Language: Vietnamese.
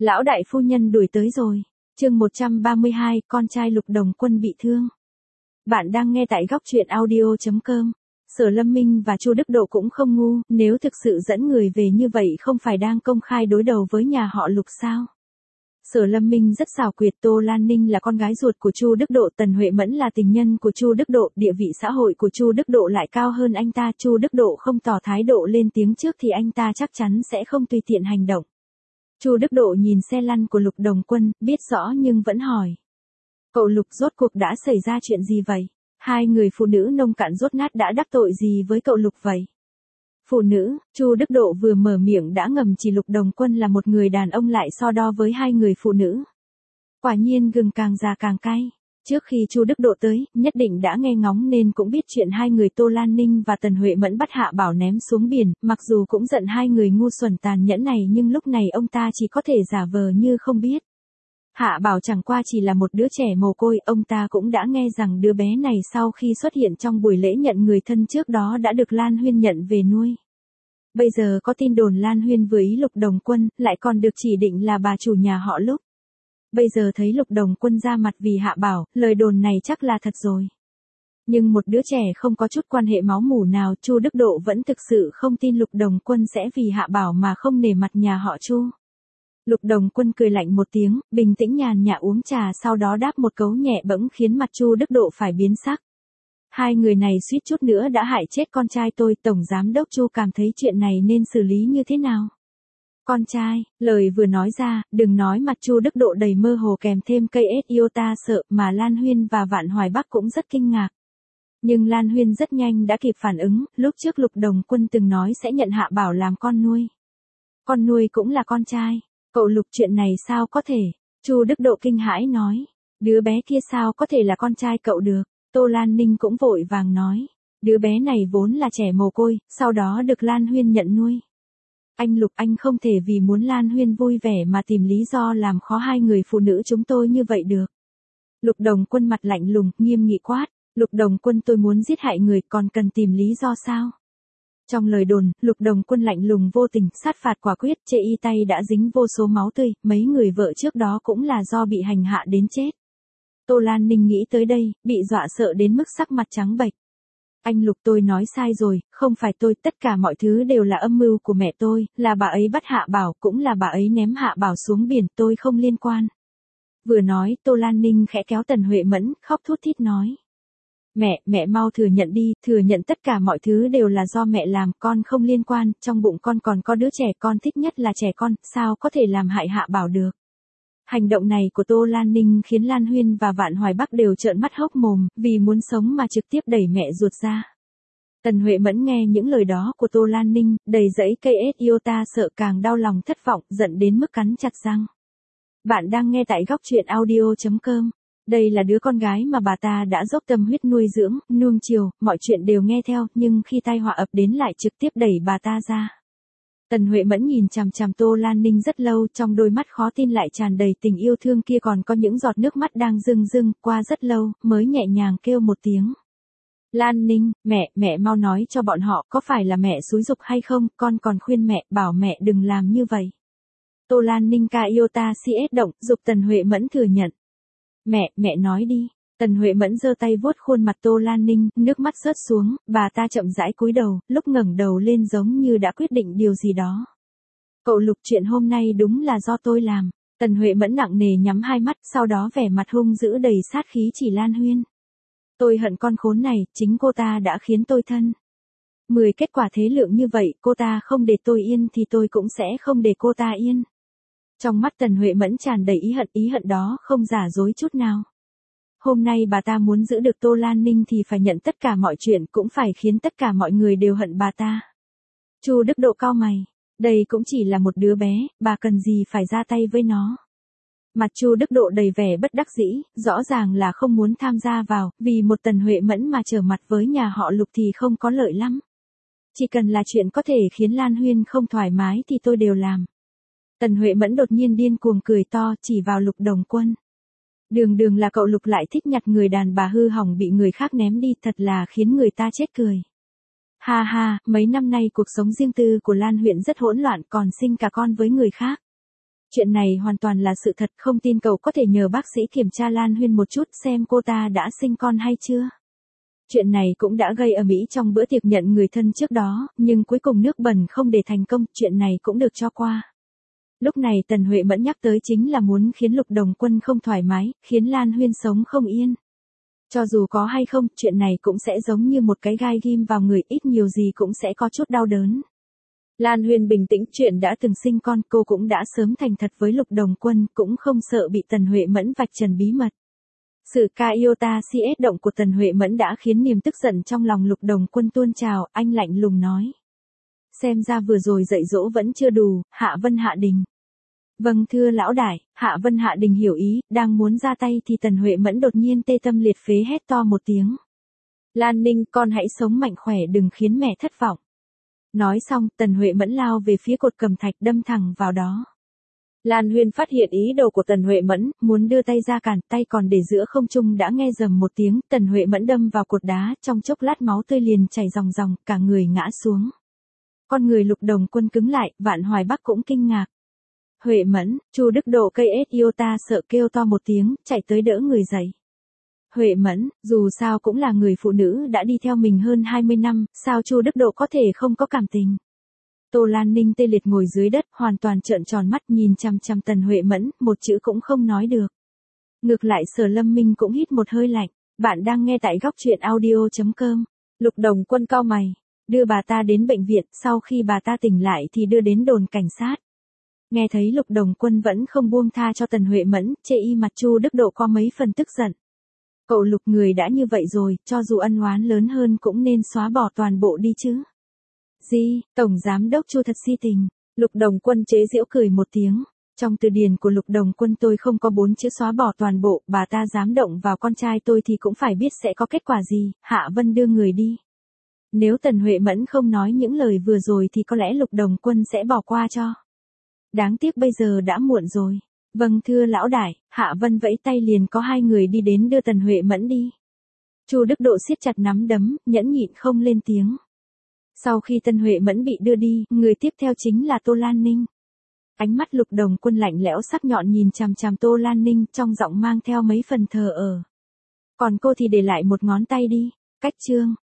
Lão đại phu nhân đuổi tới rồi. Chương 132, con trai Lục Đồng Quân bị thương. Bạn đang nghe tại góc truyện audio.com. Sở Lâm Minh và Chu Đức Độ cũng không ngu, nếu thực sự dẫn người về như vậy không phải đang công khai đối đầu với nhà họ Lục sao? Sở Lâm Minh rất xảo quyệt, Tô Lan Ninh là con gái ruột của Chu Đức Độ, Tần Huệ Mẫn là tình nhân của Chu Đức Độ, địa vị xã hội của Chu Đức Độ lại cao hơn anh ta, Chu Đức Độ không tỏ thái độ lên tiếng trước thì anh ta chắc chắn sẽ không tùy tiện hành động. Chu Đức Độ nhìn xe lăn của Lục Đồng Quân, biết rõ nhưng vẫn hỏi. Cậu Lục, rốt cuộc đã xảy ra chuyện gì vậy? Hai người phụ nữ nông cạn dốt nát đã đắc tội gì với cậu Lục vậy? Phụ nữ, Chu Đức Độ vừa mở miệng đã ngầm chỉ Lục Đồng Quân là một người đàn ông lại so đo với hai người phụ nữ. Quả nhiên gừng càng già càng cay. Trước khi Chu Đức Độ tới, nhất định đã nghe ngóng nên cũng biết chuyện hai người Tô Lan Ninh và Tần Huệ Mẫn bắt Hạ Bảo ném xuống biển, mặc dù cũng giận hai người ngu xuẩn tàn nhẫn này nhưng lúc này ông ta chỉ có thể giả vờ như không biết. Hạ Bảo chẳng qua chỉ là một đứa trẻ mồ côi, ông ta cũng đã nghe rằng đứa bé này sau khi xuất hiện trong buổi lễ nhận người thân trước đó đã được Lan Huyên nhận về nuôi. Bây giờ có tin đồn Lan Huyên vừa ý Lục Đồng Quân, lại còn được chỉ định là bà chủ nhà họ Lục. Bây giờ thấy Lục Đồng Quân ra mặt vì Hạ Bảo, lời đồn này chắc là thật rồi. Nhưng một đứa trẻ không có chút quan hệ máu mủ nào, Chu Đức Độ vẫn thực sự không tin Lục Đồng Quân sẽ vì Hạ Bảo mà không nể mặt nhà họ Chu. Lục Đồng Quân cười lạnh một tiếng, bình tĩnh nhàn nhã uống trà, sau đó đáp một câu nhẹ bẫng khiến mặt Chu Đức Độ phải biến sắc. Hai người này suýt chút nữa đã hại chết con trai tôi, Tổng Giám đốc Chu cảm thấy chuyện này nên xử lý như thế nào? Con trai, lời vừa nói ra, đừng nói mặt Chu Đức Độ đầy mơ hồ kèm thêm cây ết iota sợ mà Lan Huyên và Vạn Hoài Bắc cũng rất kinh ngạc. Nhưng Lan Huyên rất nhanh đã kịp phản ứng, lúc trước Lục Đồng Quân từng nói sẽ nhận Hạ Bảo làm con nuôi. Con nuôi cũng là con trai. Cậu Lục, chuyện này sao có thể? Chu Đức Độ kinh hãi nói. Đứa bé kia sao có thể là con trai cậu được? Tô Lan Ninh cũng vội vàng nói. Đứa bé này vốn là trẻ mồ côi, sau đó được Lan Huyên nhận nuôi. Anh Lục, anh không thể vì muốn Lan Huyên vui vẻ mà tìm lý do làm khó hai người phụ nữ chúng tôi như vậy được. Lục Đồng Quân mặt lạnh lùng, nghiêm nghị quát. Lục Đồng Quân, tôi muốn giết hại người còn cần tìm lý do sao? Trong lời đồn, Lục Đồng Quân lạnh lùng vô tình, sát phạt quả quyết, chê y tay đã dính vô số máu tươi, mấy người vợ trước đó cũng là do bị hành hạ đến chết. Tô Lan Ninh nghĩ tới đây, bị dọa sợ đến mức sắc mặt trắng bệch. Anh Lục, tôi nói sai rồi, không phải tôi, tất cả mọi thứ đều là âm mưu của mẹ tôi, là bà ấy bắt Hạ Bảo, cũng là bà ấy ném Hạ Bảo xuống biển, tôi không liên quan. Vừa nói, Tô Lan Ninh khẽ kéo Tần Huệ Mẫn, khóc thút thít nói. Mẹ mau thừa nhận đi, thừa nhận tất cả mọi thứ đều là do mẹ làm, con không liên quan, trong bụng con còn có đứa trẻ con thích nhất là trẻ con, sao có thể làm hại Hạ Bảo được. Hành động này của Tô Lan Ninh khiến Lan Huyên và Vạn Hoài Bắc đều trợn mắt hốc mồm, vì muốn sống mà trực tiếp đẩy mẹ ruột ra. Tần Huệ Mẫn nghe những lời đó của Tô Lan Ninh, đầy dẫy cây ết iota sợ càng đau lòng thất vọng, giận đến mức cắn chặt răng. Bạn đang nghe tại góc truyện audio.com. Đây là đứa con gái mà bà ta đã dốc tâm huyết nuôi dưỡng, nuông chiều, mọi chuyện đều nghe theo, nhưng khi tai họa ập đến lại trực tiếp đẩy bà ta ra. Tần Huệ Mẫn nhìn chằm chằm Tô Lan Ninh rất lâu, trong đôi mắt khó tin lại tràn đầy tình yêu thương kia còn có những giọt nước mắt đang rưng rưng, qua rất lâu, mới nhẹ nhàng kêu một tiếng. Lan Ninh, mẹ mau nói cho bọn họ có phải là mẹ xúi giục hay không, con còn khuyên mẹ, bảo mẹ đừng làm như vậy. Tô Lan Ninh ca iota CS động, giục Tần Huệ Mẫn thừa nhận. Mẹ nói đi. Tần Huệ Mẫn giơ tay vuốt khuôn mặt Tô Lan Ninh, nước mắt rớt xuống, bà ta chậm rãi cúi đầu, lúc ngẩng đầu lên giống như đã quyết định điều gì đó. Cậu Lục, chuyện hôm nay đúng là do tôi làm. Tần Huệ Mẫn nặng nề nhắm hai mắt, sau đó vẻ mặt hung dữ đầy sát khí chỉ Lan Huyên. Tôi hận con khốn này, chính cô ta đã khiến tôi thân. 10 kết quả thế lượng như vậy, cô ta không để tôi yên thì tôi cũng sẽ không để cô ta yên. Trong mắt Tần Huệ Mẫn tràn đầy ý hận đó không giả dối chút nào. Hôm nay bà ta muốn giữ được Tô Lan Ninh thì phải nhận tất cả mọi chuyện, cũng phải khiến tất cả mọi người đều hận bà ta. Chu Đức Độ cau mày, đây cũng chỉ là một đứa bé, bà cần gì phải ra tay với nó. Mặt Chu Đức Độ đầy vẻ bất đắc dĩ, rõ ràng là không muốn tham gia vào, vì một Tần Huệ Mẫn mà trở mặt với nhà họ Lục thì không có lợi lắm. Chỉ cần là chuyện có thể khiến Lan Huyên không thoải mái thì tôi đều làm. Tần Huệ Mẫn đột nhiên điên cuồng cười to, chỉ vào Lục Đồng Quân. Đường là cậu Lục lại thích nhặt người đàn bà hư hỏng bị người khác ném đi, thật là khiến người ta chết cười. Ha ha, mấy năm nay cuộc sống riêng tư của Lan huyện rất hỗn loạn, còn sinh cả con với người khác. Chuyện này hoàn toàn là sự thật, không tin cậu có thể nhờ bác sĩ kiểm tra Lan Huyên một chút xem cô ta đã sinh con hay chưa. Chuyện này cũng đã gây ầm ĩ trong bữa tiệc nhận người thân trước đó, nhưng cuối cùng nước bẩn không để thành công, chuyện này cũng được cho qua. Lúc này Tần Huệ Mẫn nhắc tới chính là muốn khiến Lục Đồng Quân không thoải mái, khiến Lan Huyên sống không yên. Cho dù có hay không, chuyện này cũng sẽ giống như một cái gai ghim vào người, ít nhiều gì cũng sẽ có chút đau đớn. Lan Huyên bình tĩnh, chuyện đã từng sinh con, cô cũng đã sớm thành thật với Lục Đồng Quân, cũng không sợ bị Tần Huệ Mẫn vạch trần bí mật. Sự ca iota CS động của Tần Huệ Mẫn đã khiến niềm tức giận trong lòng Lục Đồng Quân tuôn trào, anh lạnh lùng nói. Xem ra vừa rồi dạy dỗ vẫn chưa đủ, Hạ Vân Hạ Đình. Vâng thưa lão đại, Hạ Vân Hạ Đình hiểu ý, đang muốn ra tay thì Tần Huệ Mẫn đột nhiên tê tâm liệt phế hét to một tiếng. Lan Ninh, con hãy sống mạnh khỏe, đừng khiến mẹ thất vọng. Nói xong, Tần Huệ Mẫn lao về phía cột cầm thạch, đâm thẳng vào đó. Lan Huyên phát hiện ý đồ của Tần Huệ Mẫn, muốn đưa tay ra cản, tay còn để giữa không trung đã nghe rầm một tiếng, Tần Huệ Mẫn đâm vào cột đá, trong chốc lát máu tươi liền chảy ròng ròng, cả người ngã xuống. Con người Lục Đồng Quân cứng lại, Vạn Hoài Bắc cũng kinh ngạc. Huệ Mẫn, Chu Đức Độ cây iota sợ kêu to một tiếng, chạy tới đỡ người dậy. Huệ Mẫn, dù sao cũng là người phụ nữ đã đi theo mình hơn 20 năm, sao Chu Đức Độ có thể không có cảm tình. Tô Lan Ninh tê liệt ngồi dưới đất, hoàn toàn trợn tròn mắt nhìn chằm chằm Tần Huệ Mẫn, một chữ cũng không nói được. Ngược lại Sở Lâm Minh cũng hít một hơi lạnh. Bạn đang nghe tại góc truyện audio.com. Lục Đồng Quân cau mày, đưa bà ta đến bệnh viện, sau khi bà ta tỉnh lại thì đưa đến đồn cảnh sát. Nghe thấy Lục Đồng Quân vẫn không buông tha cho Tần Huệ Mẫn, chê y mặt Chu Đức Độ có mấy phần tức giận. Cậu Lục, người đã như vậy rồi, cho dù ân oán lớn hơn cũng nên xóa bỏ toàn bộ đi chứ. Gì, Tổng Giám đốc Chu thật si tình. Lục Đồng Quân chế giễu cười một tiếng. Trong từ điển của Lục Đồng Quân tôi không có 4 chữ xóa bỏ toàn bộ, bà ta dám động vào con trai tôi thì cũng phải biết sẽ có kết quả gì. Hạ Vân đưa người đi. Nếu Tần Huệ Mẫn không nói những lời vừa rồi thì có lẽ Lục Đồng Quân sẽ bỏ qua cho. Đáng tiếc bây giờ đã muộn rồi. Vâng thưa lão đại, Hạ Vân vẫy tay liền có 2 người đi đến đưa Tần Huệ Mẫn đi. Chu Đức Độ siết chặt nắm đấm, nhẫn nhịn không lên tiếng. Sau khi Tần Huệ Mẫn bị đưa đi, người tiếp theo chính là Tô Lan Ninh. Ánh mắt Lục Đồng Quân lạnh lẽo sắc nhọn nhìn chằm chằm Tô Lan Ninh, trong giọng mang theo mấy phần thờ ơ. Còn cô thì để lại một ngón tay đi. Cách chương